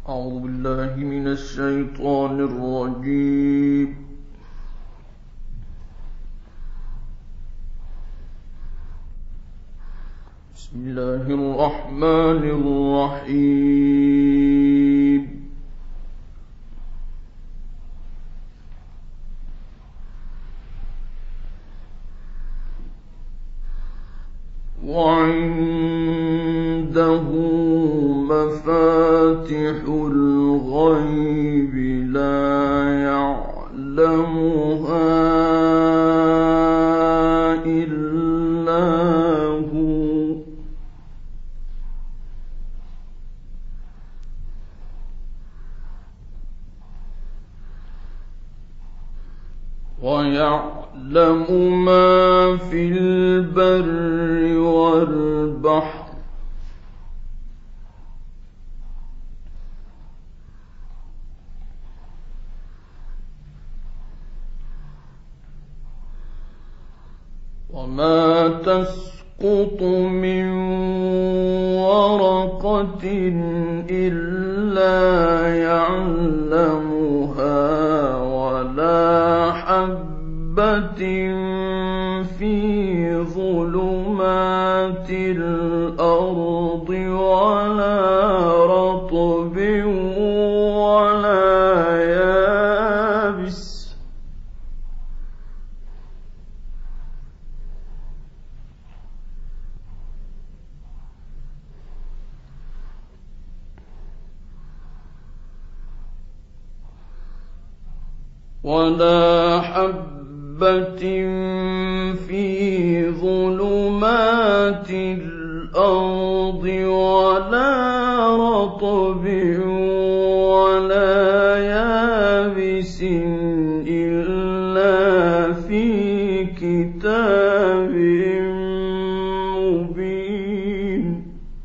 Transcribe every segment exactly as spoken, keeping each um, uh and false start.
أعوذ بالله من الشيطان الرجيم. بسم الله الرحمن الرحيم. وعنده مفاتح الغيب لا يعلمها إلا هو ويعلم ما في البر والبحر وما تسقط من ورقة إلا يعلمها ولا حبة في ظلمات الأرض ولا رطب ولا يابس ولا حبة في ظلمات الأرض ولا رطب ولا يابس إلا في كتاب مبين.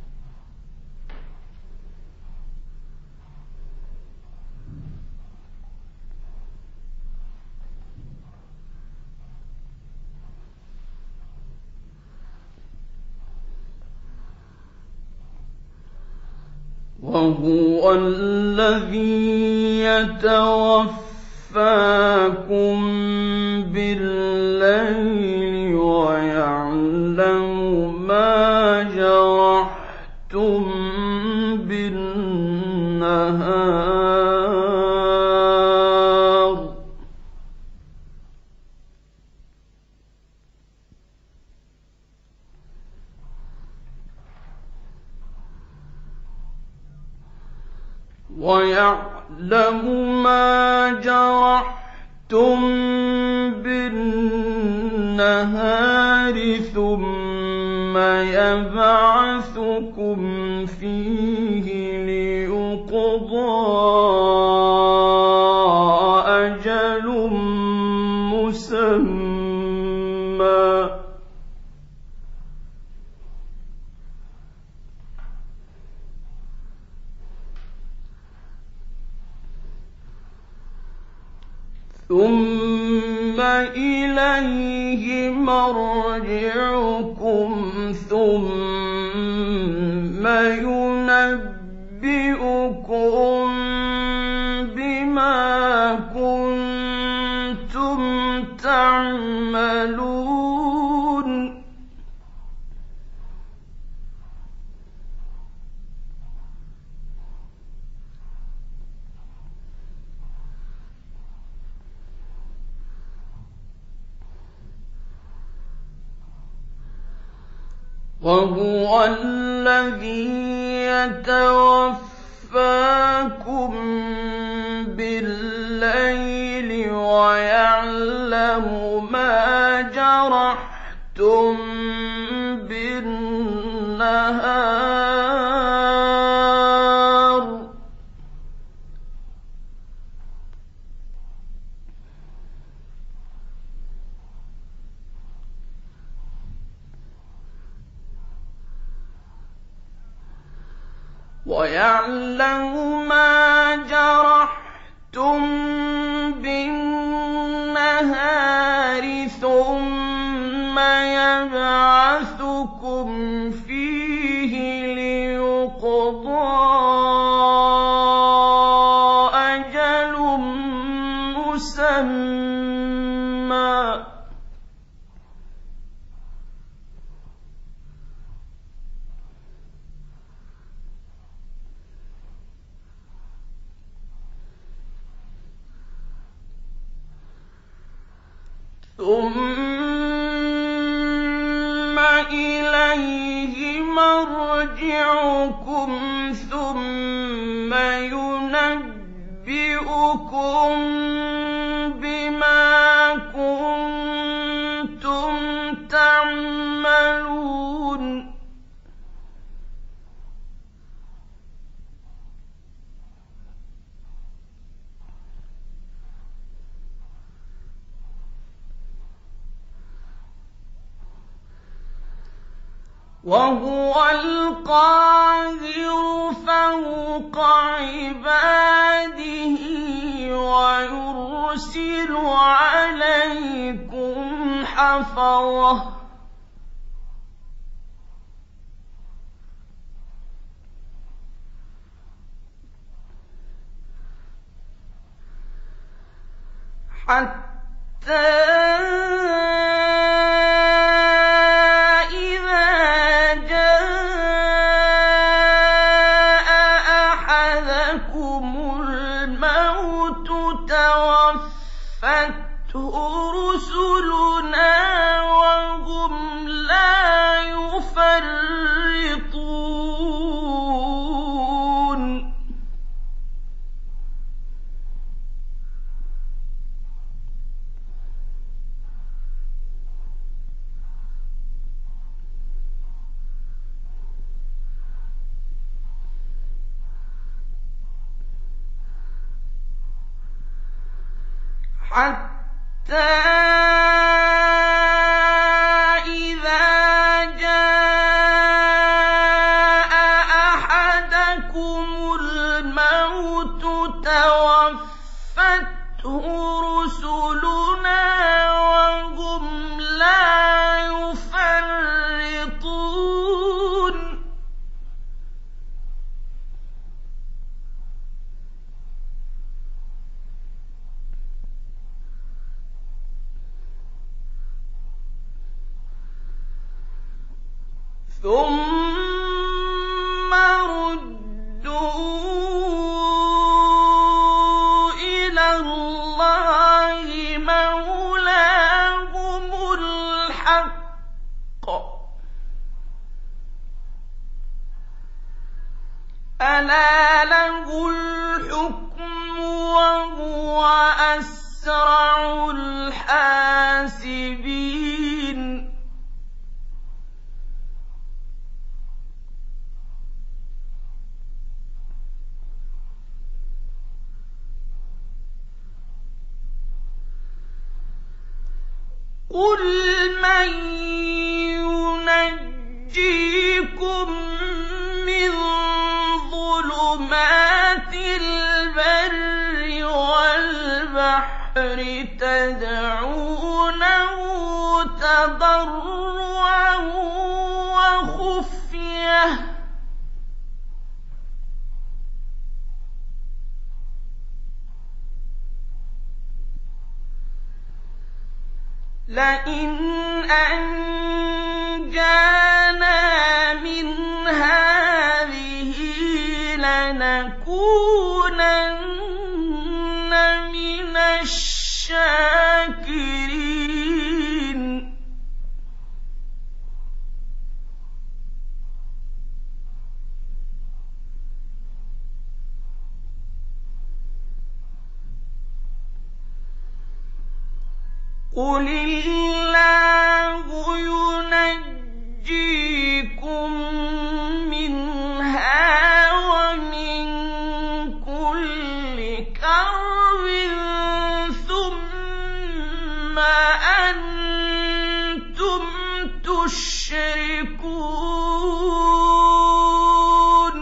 وهو الذي يتوفاكم بالليل ويعلم ما جرحتم بالنهار ويعلم ما جرحتم بالنهار ثم يبعثكم فيه ليقضى أجل مسمى ثم إليه مرجعكم ثم ينبئكم بما كنتم تعملون. وهو الذي يتوفاكم بالليل ويعلم ما جرحتم بالنهار ويعلم ما جرحتم بالنهار ثم يبعثكم فيه ليقضى ثُمَّ إِلَيْهِ مَرْجِعُكُمْ ثُمَّ يُنَبِّئُكُم بِمَا كُنتُمْ تَعْمَلُونَ وَهُوَ الْقَاهِرُ فَوْقَ عِبَادِهِ وَيُرْسِلُ عَلَيْكُمْ حَفَظَةً حَتَّى رُسُلُنَا وَهُمْ لَا يُفَرِّطُونَ حتى إذا جاء أحدكم الموت توفته رسلنا وهم لا يفرطون ثُمَّ رُدُّوا إِلَى اللَّهِ مَوْلَاهُمُ الْحَقِّ أَلَا لَهُ الْحُكْمُ وَهُوَ أَسْرَعُ الْحَاسِبِينَ قُلْ مَن يُنَجِّيكُم مِّن ظُلُمَاتِ الْبَرِّ وَالْبَحْرِ تَدْعُونَهُ تَضَرُّعًا وَخُفْيَةً لئن أنجانا من هذه لنكونن من الشاكرين قُلِ اللَّهُ يُنَجِّيكُم مِّنْهَا وَمِن كُلِّ كَرْبٍ ثُمَّ أَنتُمْ تُشْرِكُونَ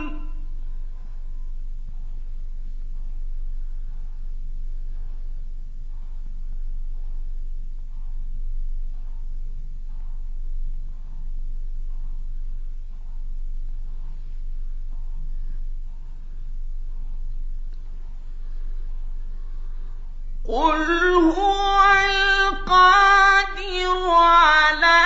قُلْ هُوَ الْقَادِرُ عَلَىٰ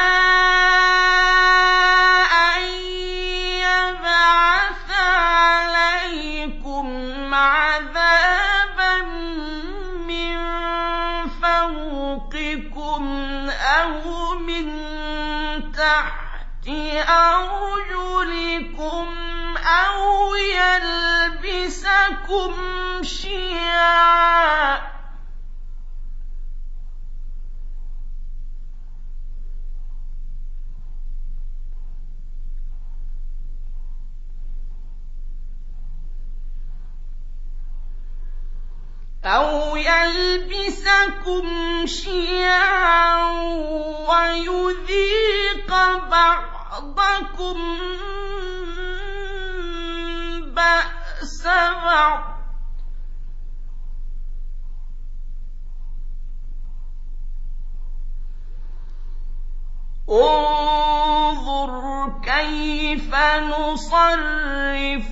أَن يَبْعَثَ عَلَيْكُمْ عَذَابًا مِّن فَوْقِكُمْ أرجلكم أو يلبسكم شيعا أو يلبسكم شيعا ويذيق بعضكم بأس بعض انظر كيف نصرف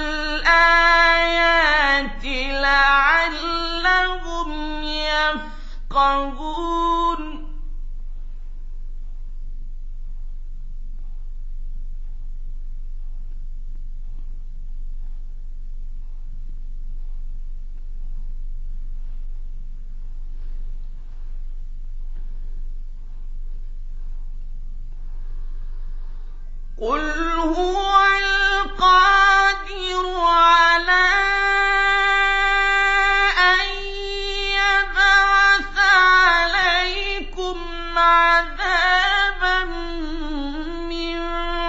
الآيات لعلهم يفقهون قل هو القادر على أن يبعث عليكم عذابا من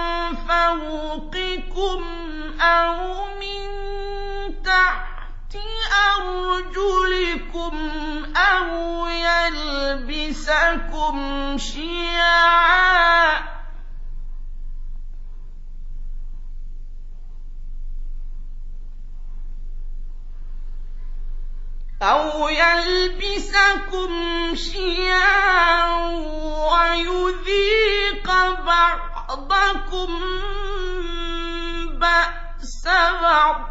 فوقكم أو من تحت أرجلكم أو يلبسكم شيعا أو يلبسكم شيعا ويذيق بعضكم بأس بعض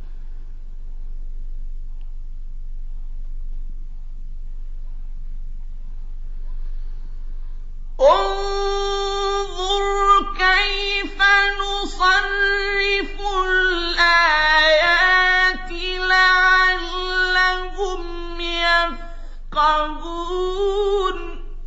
انظر كيف نصرف الآيات لعلهم يفقهون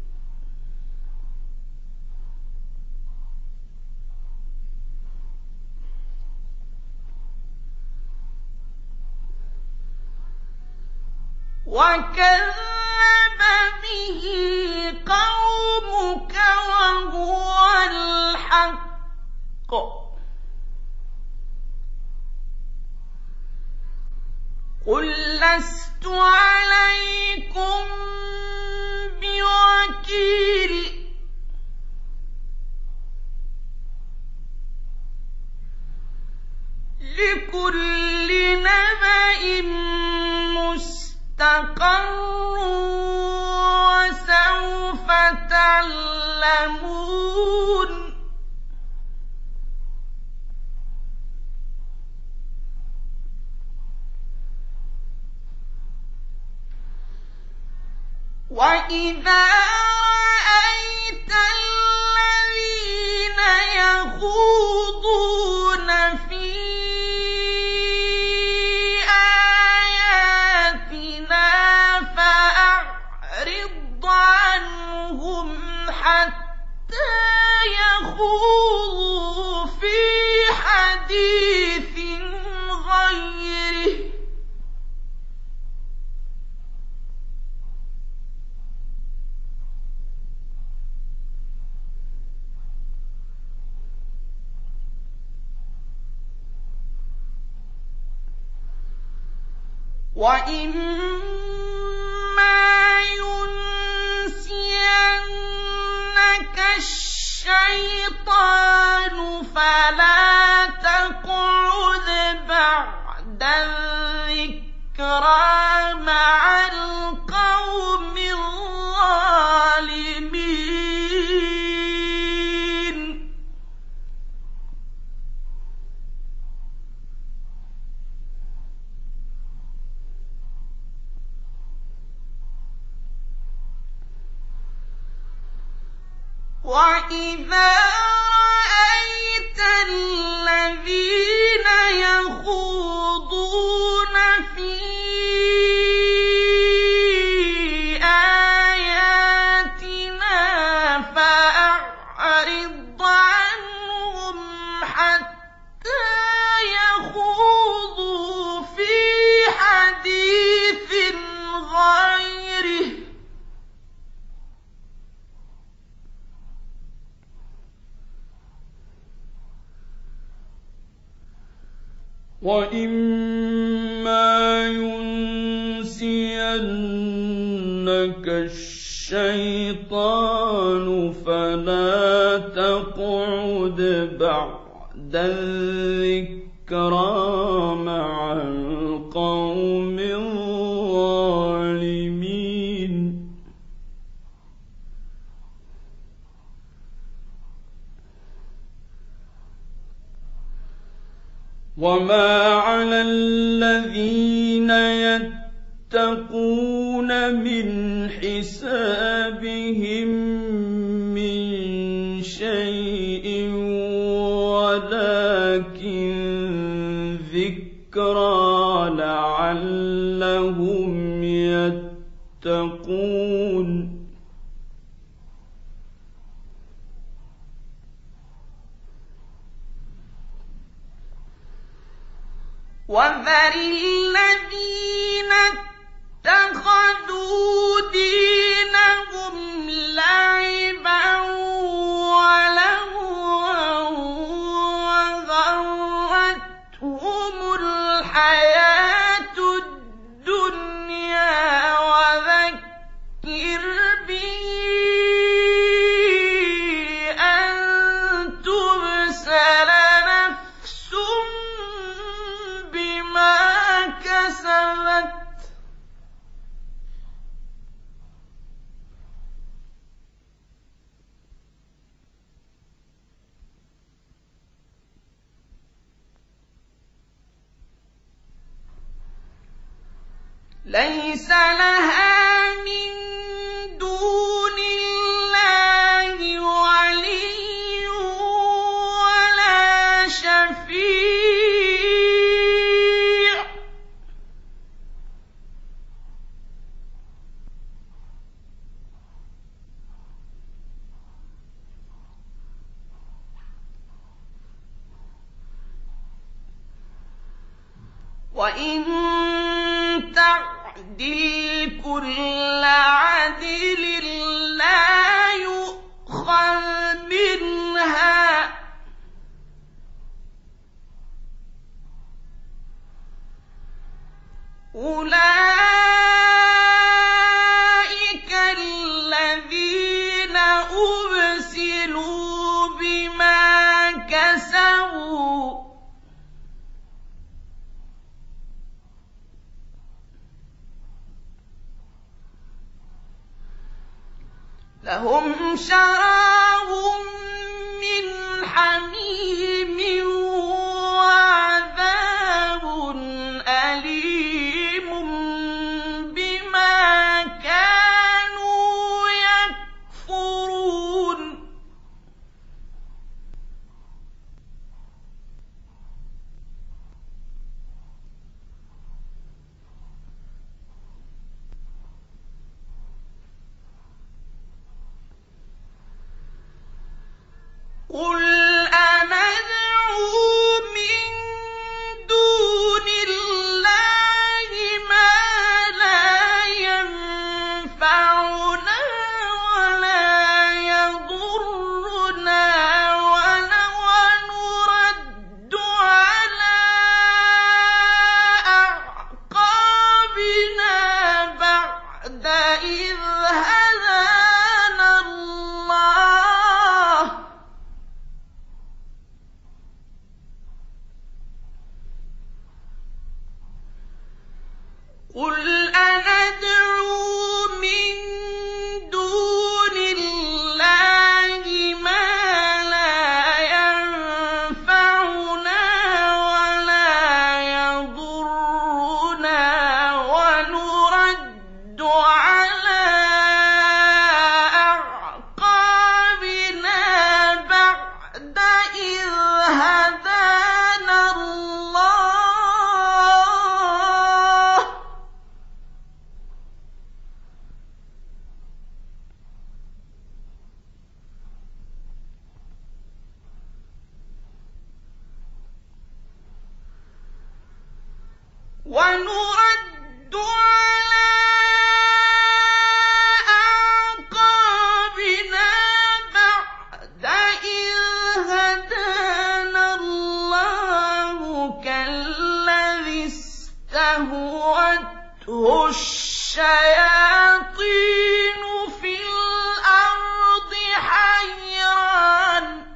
وكذب به قومك وهو الحق قل لست عليكم بوكيل لكل نبأ مستقر وسوف تعلمون وَإِذَا رَأَيْتَ الَّذِينَ يَخُوضُونَ فِي آيَاتِنَا فَأَعْرِضْ عَنْهُمْ حَتَّى يَخُوضُوا فِي حَدِيثٍ غَيْرِهِ وَإِمَّا يُنسِيَنَّكَ الشَّيْطَانُ فَلَا تَقْعُدْ بَعْدَ الذِّكْرَىٰ مَعَ الْقَوْمِ الظَّالِمِينَ وَإِذَا رَأَيْتَ الَّذِينَ يَخُوضُونَ فِي آيَاتِنَا فَأَعْرِضْ عَنْهُمْ وَإِمَّا يُنْسِيَنَّكَ الشَّيْطَانُ فَلَا تَقْعُدْ بَعْدَ الذِّكْرَىٰ مَعَ الْقَوْمِ الظَّالِمِينَ وَمَا عَلَى الَّذِينَ يَتَّقُونَ مِنْ حِسَابِهِمْ مِنْ شَيْءٍ وَلَكِنْ ذِكْرَىٰ لَعَلَّهُمْ يَتَّقُونَ وَذَرِ الَّذِينَ اتَّخَذُوا دِينَهُمْ لَعِبًا وَلَهْوًا وَغَرَّتْهُمُ الْحَيَاةُ الدُّنْيَا وَذَكِّرْ بِهِ أَن تُبْسَلَ نَفْسٌ بِمَا كَسَبَتْ لَيْسَ لَهَا مِن دُونِ اللَّهِ وَلِيٌّ وَلَا شَفِيعٌ وَإِن تَعْدِلْ كُلَّ عَدْلٍ لَّا يُؤْخَذْ مِنْهَا ۗ أُولَٰئِكَ الَّذِينَ أُبْسِلُوا بِمَا كَسَبُوا لَهُمْ شَرَابٌ مِّنْ حَمِيمٍ وَعَذَابٌ أَلِيمٌ بِمَا كَانُوا يَكْفُرُونَ قُلْ أَنَدْعُو مِن دُونِ اللَّهِ مَا لَا يَنفَعُنَا وَلَا يَضُرُّنَا وَنُرَدُّ عَلَىٰ أَعْقَابِنَا بَعْدَ إِذْ هَدَانَا اللَّهُ ۖ قُلْ أَنَدْعُو مِن دُونِ اللَّهِ مَا لَا يَنفَعُنَا وَلَا يَضُرُّنَا وَنُرَدُّ عَلَىٰ أَعْقَابِنَا بَعْدَ إِذْ هَدَانَا اللَّهُ ۖ وَنُرَدُّ عَلَىٰ أَعْقَابِنَا بَعْدَ إِذْ هَدَانَا اللَّهُ كَالَّذِي الشياطين في الأرض حيران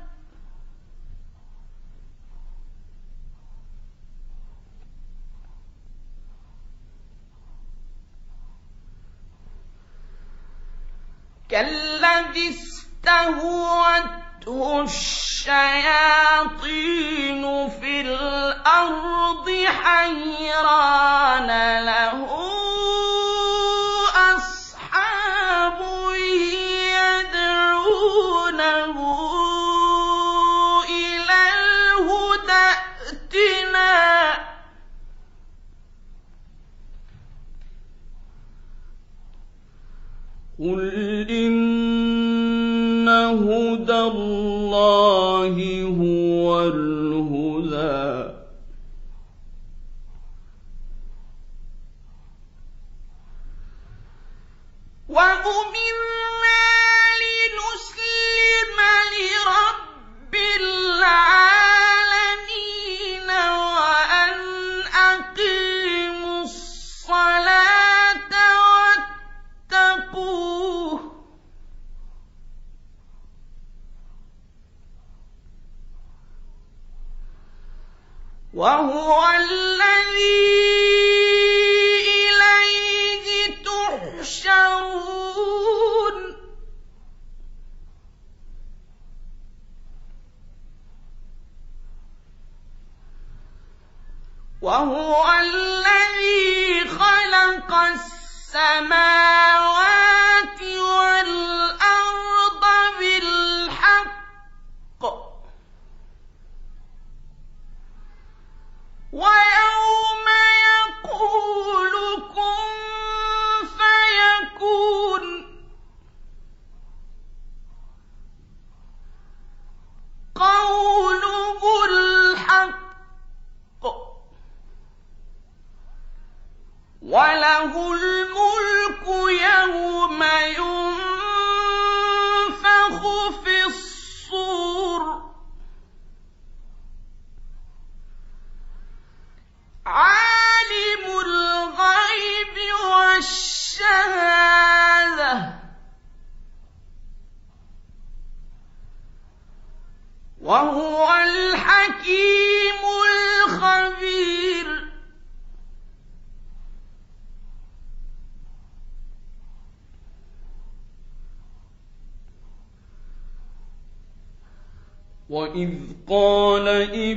كالذي استهوته الشياطين في الأرض حيران له أصحاب يدعونه إلى الهدى ائتنا قل إن هدى الله هو الهدى وأمرنا لنسلم لرب العالمين وأن أقيموا الصلاة واتقوه وهو الذي إليه تحشرون وهو الذي خلق السماوات والأرض بالحق ويوم يقول كن فيكون قوله الحق وله الملك يوم ينفخ في الصور عالم الغيب والشهادة وهو الحكيم الخبير وإذ قال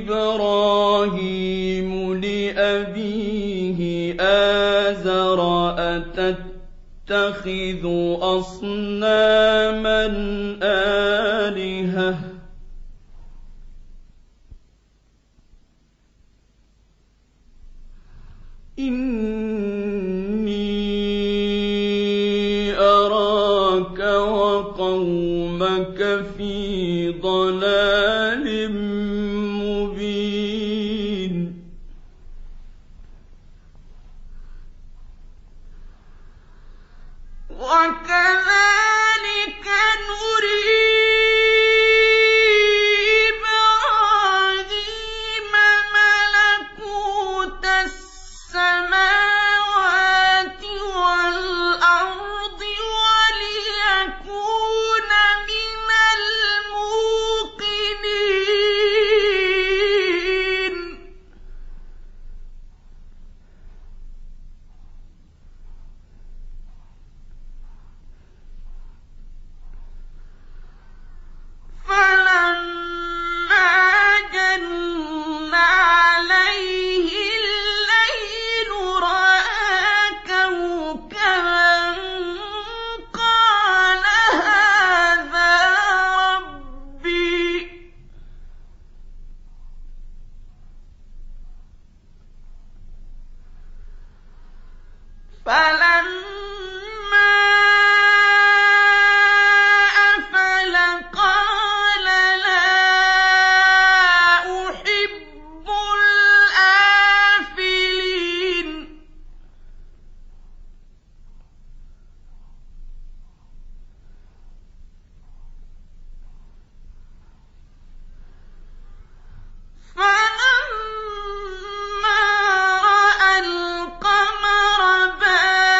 إبراهيم لأبيه آزر أتتخذ أصناما آلهة إني أراك وقومك في ضلال مبين وكذلك نري إبراهيم ملكوت السماوات والأرض وليكون من الموقنين فلما رأى القمر بازغا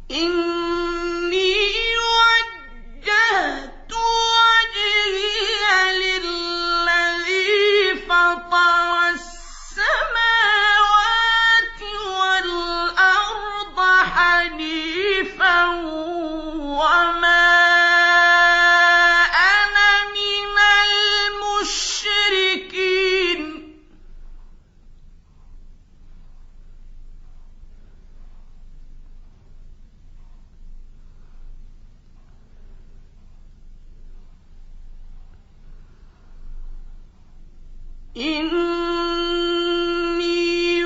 إني وجهت وجهي للذي فطر السماوات والأرض حنيفا وما أنا من المشركين إني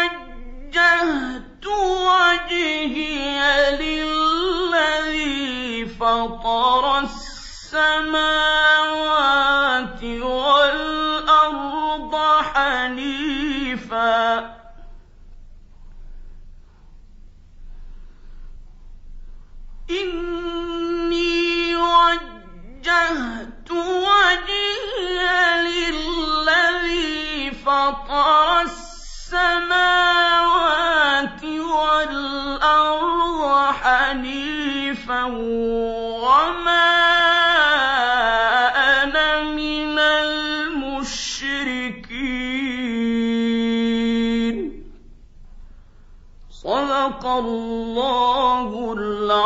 وجهت وجهي للذي فطر السماوات والأرض حنيفا إني وجهت وجهي للذي فطر السماوات والأرض حنيفا وما أنا من المشركين. صدق الله العظيم.